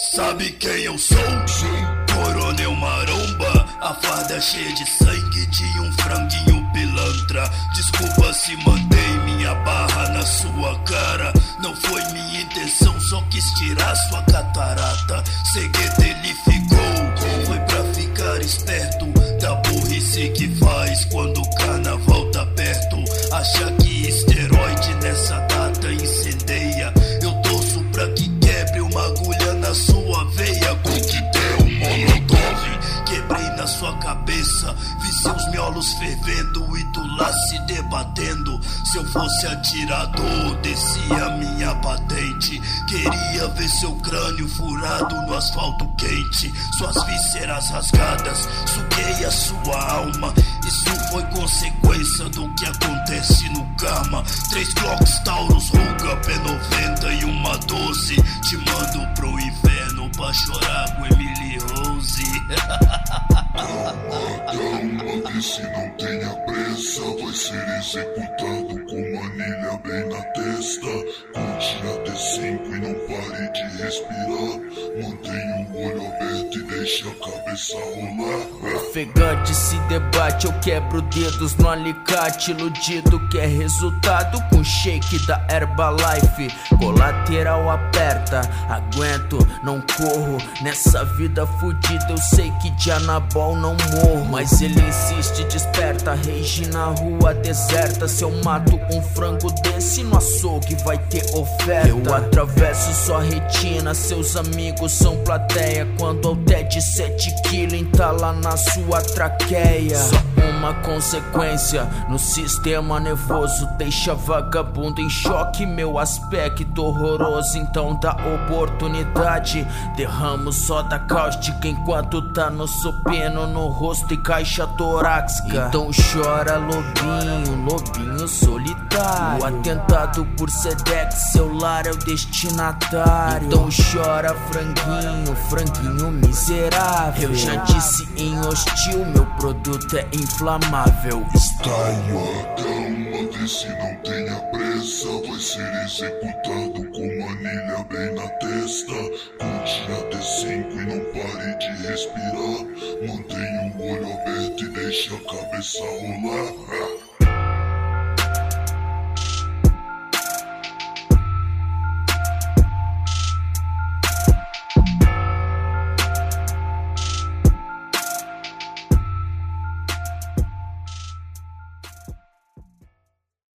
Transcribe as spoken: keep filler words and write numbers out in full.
Sabe quem eu sou? Coronel Maromba, a farda cheia de sangue de um franguinho pilantra. Desculpa se mandei minha barra na sua cara. Não foi minha intenção, só quis tirar sua catarata. Segredo ele ficou, foi pra ficar esperto da burrice que faz quando o carnaval tá perto. Acha que esteroide nessa data incendeia. Eu torço pra que quebre uma agulha na sua veia. Coquetel molotov, quebrei na sua cabeça. Vi seus miolos fervendo e tu lá se debatendo. Se eu fosse atirador, descia minha patente. Queria ver seu crânio furado no asfalto quente. Suas vísceras rasgadas, suguei a sua alma. Isso foi consequência do que acontece no karma. Três Glocks, Taurus, Ruga, P noventa e uma doze. Te mando pro inferno pra chorar com Emily Rose. Calma, vê se não tenha pressa. Vai ser executado com manilha bem na testa. Conte até cinco e não pare de respirar. Mantenha o olho aberto e deixe a cabeça rolar. Ofegante se debate, eu quebro dedos no alicate. Iludido quer resultado com shake da Herbalife. Colateral aperta, aguento, não corro. Nessa vida fudida eu sei que de anabol não morro. Mas ele insiste, desperta, rage na rua deserta. Se eu mato um frango desse no açougue vai ter oferta. Eu atravesso sua retina, seus amigos são plateia. Quando o Ted sete quilos entala na sua traqueia. Só uma consequência no sistema nervoso deixa vagabundo em choque. Meu aspecto horroroso, então dá oportunidade. Derramo soda cáustica enquanto tá no supino no rosto e caixa torácica. Então chora lobinho, lobinho solitário. O atentado por Sedex, seu lar é o destinatário. Então chora franguinho, franguinho miserável. Eu já disse em hostil, meu produto é inflamável. Style. Calma, vê se não tenha pressa. Vai ser executado com manilha bem na testa. Conte até cinco e não pare de respirar. Mantenha o olho aberto e deixe a cabeça rolar.